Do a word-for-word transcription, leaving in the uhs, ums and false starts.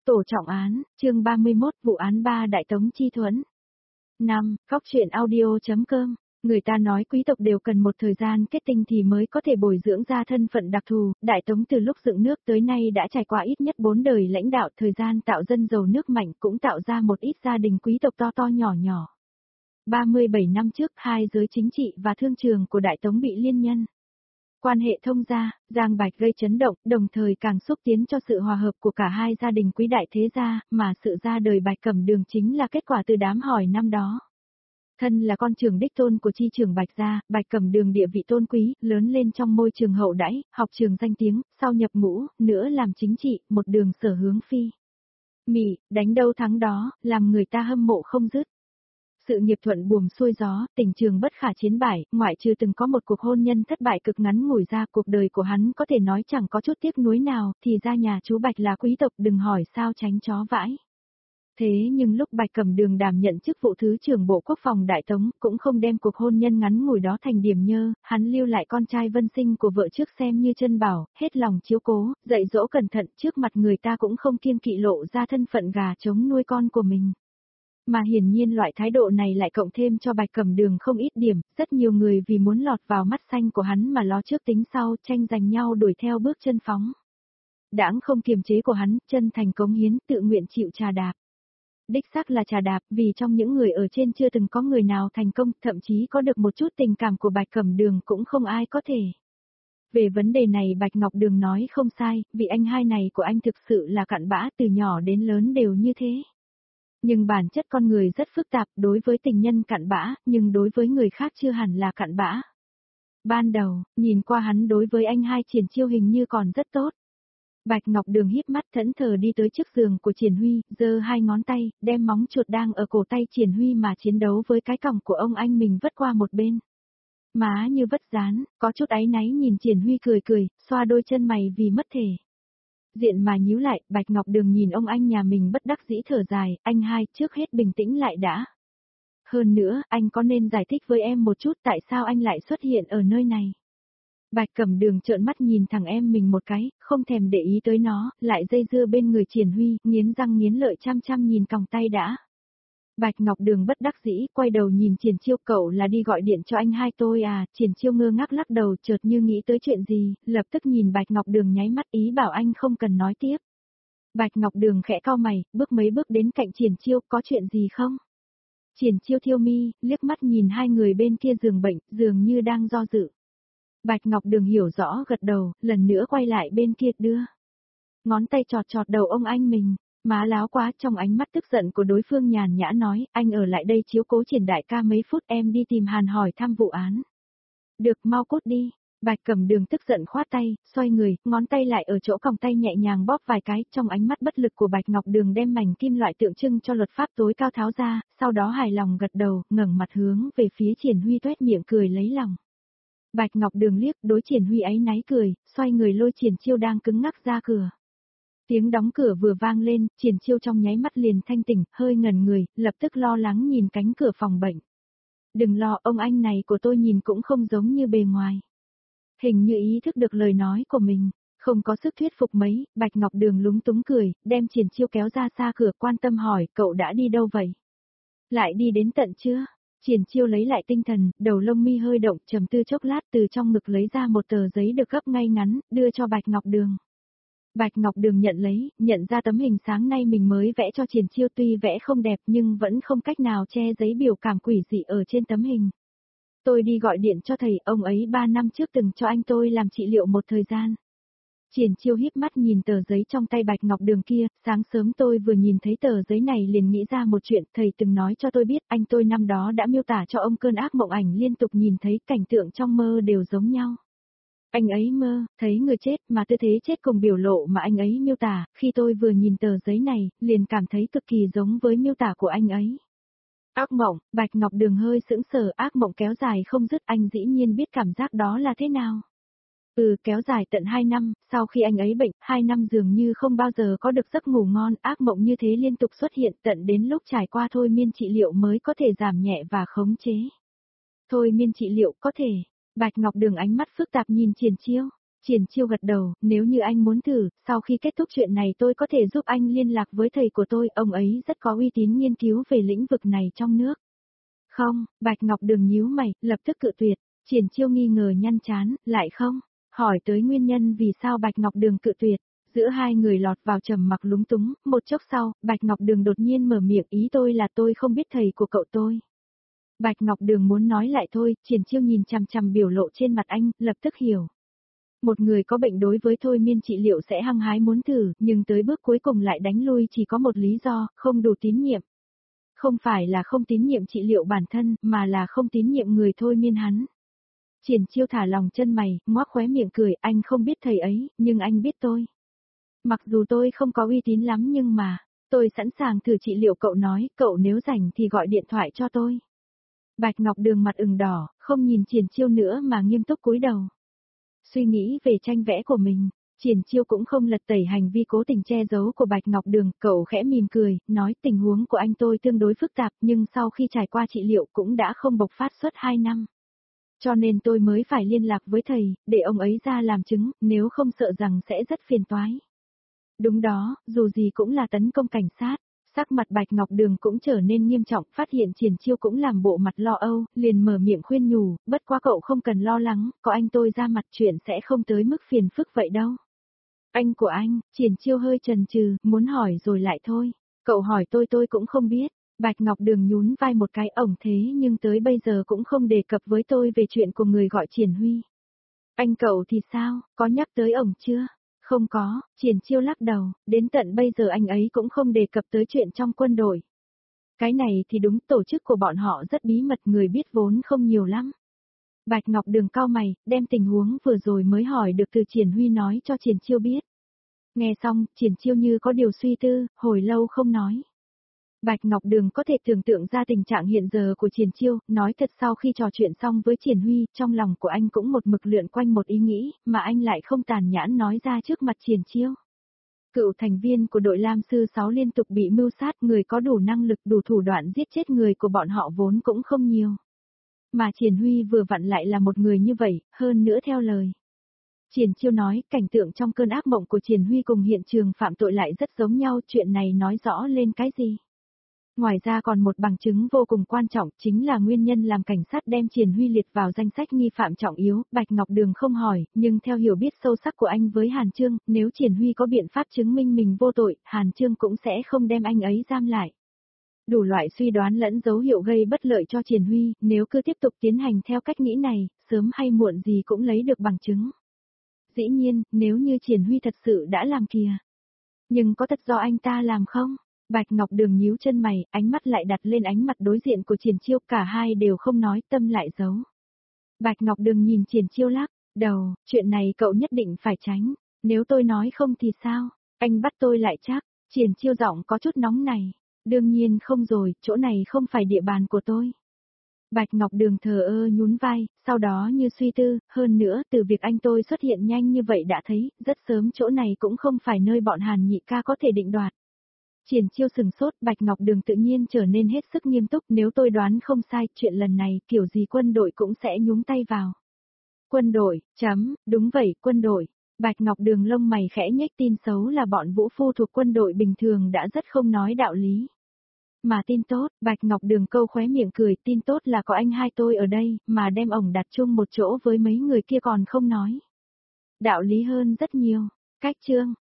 Tổ trọng án, chương ba mươi mốt, vụ án ba Đại Tống Chi Thuẫn. năm. Góc truyện audio.com. Người ta nói quý tộc đều cần một thời gian kết tinh thì mới có thể bồi dưỡng ra thân phận đặc thù. Đại Tống từ lúc dựng nước tới nay đã trải qua ít nhất bốn đời lãnh đạo, thời gian tạo dân giàu nước mạnh cũng tạo ra một ít gia đình quý tộc to to nhỏ nhỏ. ba mươi bảy năm trước, hai giới chính trị và thương trường của Đại Tống bị liên nhân. Quan hệ thông gia, giang bạch gây chấn động, đồng thời càng xúc tiến cho sự hòa hợp của cả hai gia đình quý đại thế gia, mà sự ra đời Bạch Cẩm Đường chính là kết quả từ đám hỏi năm đó. Thân là con trưởng đích tôn của chi trưởng Bạch gia, Bạch Cẩm Đường địa vị tôn quý, lớn lên trong môi trường hậu đãi, học trường danh tiếng, sau nhập ngũ, nữa làm chính trị, một đường sở hướng phi. Mị, đánh đâu thắng đó, làm người ta hâm mộ không dứt. Sự nghiệp thuận buồm xuôi gió, tình trường bất khả chiến bại, ngoại trừ từng có một cuộc hôn nhân thất bại cực ngắn ngủi ra, cuộc đời của hắn có thể nói chẳng có chút tiếc nuối nào, thì ra nhà chú Bạch là quý tộc, đừng hỏi sao tránh chó vãi. Thế nhưng lúc Bạch Cẩm Đường đảm nhận chức vụ thứ trưởng Bộ Quốc phòng Đại Tống, cũng không đem cuộc hôn nhân ngắn ngủi đó thành điểm nhơ, hắn lưu lại con trai Vân Sinh của vợ trước xem như chân bảo, hết lòng chiếu cố, dạy dỗ cẩn thận, trước mặt người ta cũng không kiêng kỵ lộ ra thân phận gà trống nuôi con của mình. Mà hiển nhiên loại thái độ này lại cộng thêm cho Bạch Cẩm Đường không ít điểm, rất nhiều người vì muốn lọt vào mắt xanh của hắn mà lo trước tính sau, tranh giành nhau đuổi theo bước chân phóng. Đãng không kiềm chế của hắn, chân thành cống hiến, tự nguyện chịu trà đạp. Đích xác là trà đạp, vì trong những người ở trên chưa từng có người nào thành công, thậm chí có được một chút tình cảm của Bạch Cẩm Đường cũng không ai có thể. Về vấn đề này Bạch Ngọc Đường nói không sai, vị anh hai này của anh thực sự là cặn bã, từ nhỏ đến lớn đều như thế. Nhưng bản chất con người rất phức tạp, đối với tình nhân cặn bã, nhưng đối với người khác chưa hẳn là cặn bã. Ban đầu, nhìn qua hắn đối với anh hai Triển Chiêu hình như còn rất tốt. Bạch Ngọc Đường híp mắt thẫn thờ đi tới trước giường của Triển Huy, giơ hai ngón tay, đem móng chuột đang ở cổ tay Triển Huy mà chiến đấu với cái còng của ông anh mình vất qua một bên. Má như vất dán, có chút áy náy nhìn Triển Huy cười cười, xoa đôi chân mày vì mất thể. Diện mà nhíu lại, Bạch Ngọc Đường nhìn ông anh nhà mình bất đắc dĩ thở dài, anh hai, trước hết bình tĩnh lại đã. Hơn nữa, anh có nên giải thích với em một chút tại sao anh lại xuất hiện ở nơi này. Bạch Cẩm Đường trợn mắt nhìn thằng em mình một cái, không thèm để ý tới nó, lại dây dưa bên người Triển Huy, nghiến răng nghiến lợi chăm chăm nhìn còng tay đã. Bạch Ngọc Đường bất đắc dĩ, quay đầu nhìn Triển Chiêu, cậu là đi gọi điện cho anh hai tôi à, Triển Chiêu ngơ ngác lắc đầu chợt như nghĩ tới chuyện gì, lập tức nhìn Bạch Ngọc Đường nháy mắt ý bảo anh không cần nói tiếp. Bạch Ngọc Đường khẽ cau mày, bước mấy bước đến cạnh Triển Chiêu, có chuyện gì không? Triển Chiêu thiêu mi, liếc mắt nhìn hai người bên kia giường bệnh, dường như đang do dự. Bạch Ngọc Đường hiểu rõ gật đầu, lần nữa quay lại bên kia đưa. Ngón tay chọt chọt đầu ông anh mình. Má láo quá, trong ánh mắt tức giận của đối phương nhàn nhã nói, anh ở lại đây chiếu cố Triển đại ca mấy phút, em đi tìm Hàn hỏi thăm vụ án. Được, mau cút đi. Bạch Cẩm Đường tức giận khoát tay, xoay người, ngón tay lại ở chỗ còng tay nhẹ nhàng bóp vài cái, trong ánh mắt bất lực của Bạch Ngọc Đường đem mảnh kim loại tượng trưng cho luật pháp tối cao tháo ra, sau đó hài lòng gật đầu, ngẩng mặt hướng về phía Triển Huy toét miệng cười lấy lòng. Bạch Ngọc Đường liếc, đối Triển Huy áy náy cười, xoay người lôi Triển Chiêu đang cứng ngắc ra cửa. Tiếng đóng cửa vừa vang lên, Triển Chiêu trong nháy mắt liền thanh tỉnh, hơi ngẩn người, lập tức lo lắng nhìn cánh cửa phòng bệnh. Đừng lo, ông anh này của tôi nhìn cũng không giống như bề ngoài. Hình như ý thức được lời nói của mình, không có sức thuyết phục mấy, Bạch Ngọc Đường lúng túng cười, đem Triển Chiêu kéo ra xa cửa, quan tâm hỏi, cậu đã đi đâu vậy? Lại đi đến tận chưa? Triển Chiêu lấy lại tinh thần, đầu lông mi hơi động, trầm tư chốc lát, từ trong ngực lấy ra một tờ giấy được gấp ngay ngắn, đưa cho Bạch Ngọc Đường. Bạch Ngọc Đường nhận lấy, nhận ra tấm hình sáng nay mình mới vẽ cho Triển Chiêu, tuy vẽ không đẹp nhưng vẫn không cách nào che giấy biểu cảm quỷ dị ở trên tấm hình. Tôi đi gọi điện cho thầy, ông ấy ba năm trước từng cho anh tôi làm trị liệu một thời gian. Triển Chiêu híp mắt nhìn tờ giấy trong tay Bạch Ngọc Đường kia, sáng sớm tôi vừa nhìn thấy tờ giấy này liền nghĩ ra một chuyện, thầy từng nói cho tôi biết, anh tôi năm đó đã miêu tả cho ông cơn ác mộng ảnh liên tục nhìn thấy cảnh tượng trong mơ đều giống nhau. Anh ấy mơ, thấy người chết mà tư thế chết cùng biểu lộ mà anh ấy miêu tả, khi tôi vừa nhìn tờ giấy này, liền cảm thấy cực kỳ giống với miêu tả của anh ấy. Ác mộng, Bạch Ngọc Đường hơi sững sờ, ác mộng kéo dài không dứt, anh dĩ nhiên biết cảm giác đó là thế nào. Ừ, kéo dài tận hai năm, sau khi anh ấy bệnh, hai năm dường như không bao giờ có được giấc ngủ ngon, ác mộng như thế liên tục xuất hiện tận đến lúc trải qua thôi miên trị liệu mới có thể giảm nhẹ và khống chế. Thôi miên trị liệu có thể. Bạch Ngọc Đường ánh mắt phức tạp nhìn Triển Chiêu. Triển Chiêu gật đầu, nếu như anh muốn thử, sau khi kết thúc chuyện này tôi có thể giúp anh liên lạc với thầy của tôi, ông ấy rất có uy tín nghiên cứu về lĩnh vực này trong nước. Không, Bạch Ngọc Đường nhíu mày, lập tức cự tuyệt. Triển Chiêu nghi ngờ nhăn chán, lại không, hỏi tới nguyên nhân vì sao Bạch Ngọc Đường cự tuyệt. Giữa hai người lọt vào trầm mặc lúng túng, một chốc sau, Bạch Ngọc Đường đột nhiên mở miệng, ý tôi là tôi không biết thầy của cậu tôi. Bạch Ngọc Đường muốn nói lại thôi, Triển Chiêu nhìn chằm chằm biểu lộ trên mặt anh, lập tức hiểu. Một người có bệnh đối với thôi miên trị liệu sẽ hăng hái muốn thử, nhưng tới bước cuối cùng lại đánh lui chỉ có một lý do, không đủ tín nhiệm. Không phải là không tín nhiệm trị liệu bản thân, mà là không tín nhiệm người thôi miên hắn. Triển Chiêu thả lòng chân mày, ngoác khóe miệng cười, anh không biết thầy ấy, nhưng anh biết tôi. Mặc dù tôi không có uy tín lắm nhưng mà, tôi sẵn sàng thử trị liệu, cậu nói, cậu nếu rảnh thì gọi điện thoại cho tôi. Bạch Ngọc Đường mặt ửng đỏ, không nhìn Triển Chiêu nữa mà nghiêm túc cúi đầu. Suy nghĩ về tranh vẽ của mình, Triển Chiêu cũng không lật tẩy hành vi cố tình che giấu của Bạch Ngọc Đường, cậu khẽ mỉm cười, nói tình huống của anh tôi tương đối phức tạp nhưng sau khi trải qua trị liệu cũng đã không bộc phát suốt hai năm. Cho nên tôi mới phải liên lạc với thầy, để ông ấy ra làm chứng, nếu không sợ rằng sẽ rất phiền toái. Đúng đó, dù gì cũng là tấn công cảnh sát. Sắc mặt Bạch Ngọc Đường cũng trở nên nghiêm trọng, phát hiện Triển Chiêu cũng làm bộ mặt lo âu, liền mở miệng khuyên nhủ, bất quá cậu không cần lo lắng, có anh tôi ra mặt chuyện sẽ không tới mức phiền phức vậy đâu. Anh của anh, Triển Chiêu hơi chần chừ, muốn hỏi rồi lại thôi. Cậu hỏi tôi tôi cũng không biết. Bạch Ngọc Đường nhún vai một cái, ổng thế nhưng tới bây giờ cũng không đề cập với tôi về chuyện của người gọi Triển Huy. Anh cậu thì sao, có nhắc tới ổng chưa? Không có, Triển Chiêu lắc đầu, đến tận bây giờ anh ấy cũng không đề cập tới chuyện trong quân đội. Cái này thì đúng, tổ chức của bọn họ rất bí mật, người biết vốn không nhiều lắm. Bạch Ngọc Đường cau mày, đem tình huống vừa rồi mới hỏi được từ Triển Huy nói cho Triển Chiêu biết. Nghe xong, Triển Chiêu như có điều suy tư, hồi lâu không nói. Bạch Ngọc Đường có thể tưởng tượng ra tình trạng hiện giờ của Triển Chiêu, nói thật sau khi trò chuyện xong với Triển Huy, trong lòng của anh cũng một mực lượn quanh một ý nghĩ, mà anh lại không tàn nhãn nói ra trước mặt Triển Chiêu. Cựu thành viên của đội Lam Sư sáu liên tục bị mưu sát, người có đủ năng lực đủ thủ đoạn giết chết người của bọn họ vốn cũng không nhiều. Mà Triển Huy vừa vặn lại là một người như vậy, hơn nữa theo lời. Triển Chiêu nói, cảnh tượng trong cơn ác mộng của Triển Huy cùng hiện trường phạm tội lại rất giống nhau, chuyện này nói rõ lên cái gì? Ngoài ra còn một bằng chứng vô cùng quan trọng, chính là nguyên nhân làm cảnh sát đem Triển Huy liệt vào danh sách nghi phạm trọng yếu. Bạch Ngọc Đường không hỏi, nhưng theo hiểu biết sâu sắc của anh với Hàn Trương, nếu Triển Huy có biện pháp chứng minh mình vô tội, Hàn Trương cũng sẽ không đem anh ấy giam lại. Đủ loại suy đoán lẫn dấu hiệu gây bất lợi cho Triển Huy, nếu cứ tiếp tục tiến hành theo cách nghĩ này, sớm hay muộn gì cũng lấy được bằng chứng. Dĩ nhiên, nếu như Triển Huy thật sự đã làm kìa. Nhưng có thật do anh ta làm không? Bạch Ngọc Đường nhíu chân mày, ánh mắt lại đặt lên ánh mặt đối diện của Triển Chiêu, cả hai đều không nói, tâm lại giấu. Bạch Ngọc Đường nhìn Triển Chiêu lắc đầu, chuyện này cậu nhất định phải tránh, nếu tôi nói không thì sao, anh bắt tôi lại chắc. Triển Chiêu giọng có chút nóng này, đương nhiên không rồi, chỗ này không phải địa bàn của tôi. Bạch Ngọc Đường thờ ơ nhún vai, sau đó như suy tư, hơn nữa từ việc anh tôi xuất hiện nhanh như vậy đã thấy, rất sớm chỗ này cũng không phải nơi bọn Hàn nhị ca có thể định đoạt. Triển Chiêu sừng sốt, Bạch Ngọc Đường tự nhiên trở nên hết sức nghiêm túc, nếu tôi đoán không sai, chuyện lần này kiểu gì quân đội cũng sẽ nhúng tay vào. Quân đội, chấm, đúng vậy, quân đội. Bạch Ngọc Đường lông mày khẽ nhếch, tin xấu là bọn vũ phu thuộc quân đội bình thường đã rất không nói đạo lý. Mà tin tốt, Bạch Ngọc Đường câu khóe miệng cười, tin tốt là có anh hai tôi ở đây, mà đem ổng đặt chung một chỗ với mấy người kia còn không nói. Đạo lý hơn rất nhiều. Cách chương